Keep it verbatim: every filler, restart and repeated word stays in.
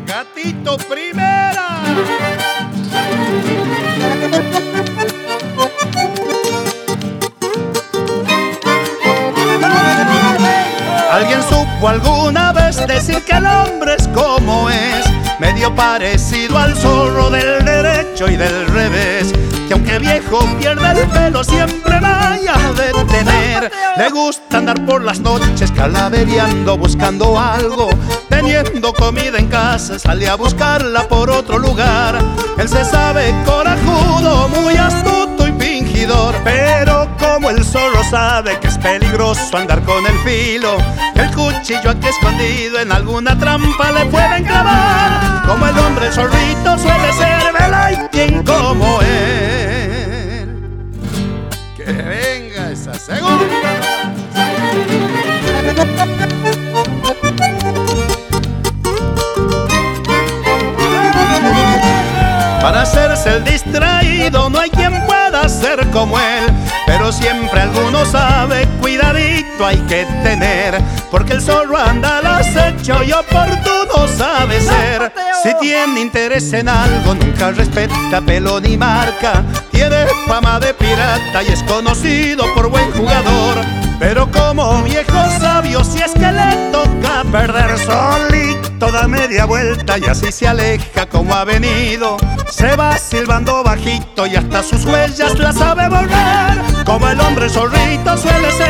Gatito Primera. ¿Alguien supo alguna vez decir que el hombre es como es? Medio parecido al zorro del derecho y del revés, que aunque viejo pierde el pelo siempre vaya de tener. Le gusta andar por las noches calavereando buscando algo, teniendo comida en casa sale a buscarla por otro lugar. Él se sabe corajudo, muy astuto y fingidor, pero como el zorro sabe que es peligroso andar con el filo, el cuchillo aquí escondido en alguna trampa le pueden clavar. Como el hombre el zorrito suele ser, vela hay quien como él. Que venga esa segunda. Para hacerse el distraído no hay quien pueda ser como él, pero siempre alguno sabe, cuidadito hay que tener, porque el zorro anda al acecho y oportuno sabe ser. Si tiene interés en algo nunca respeta pelo ni marca, tiene fama de pirata y es conocido por buen jugador, pero como viejo sabio si es que le toca perder, solito da media vuelta y así se aleja como ha venido. Se va silbando bajito y hasta sus huellas las sabe volver. Como el hombre zorrito suele ser,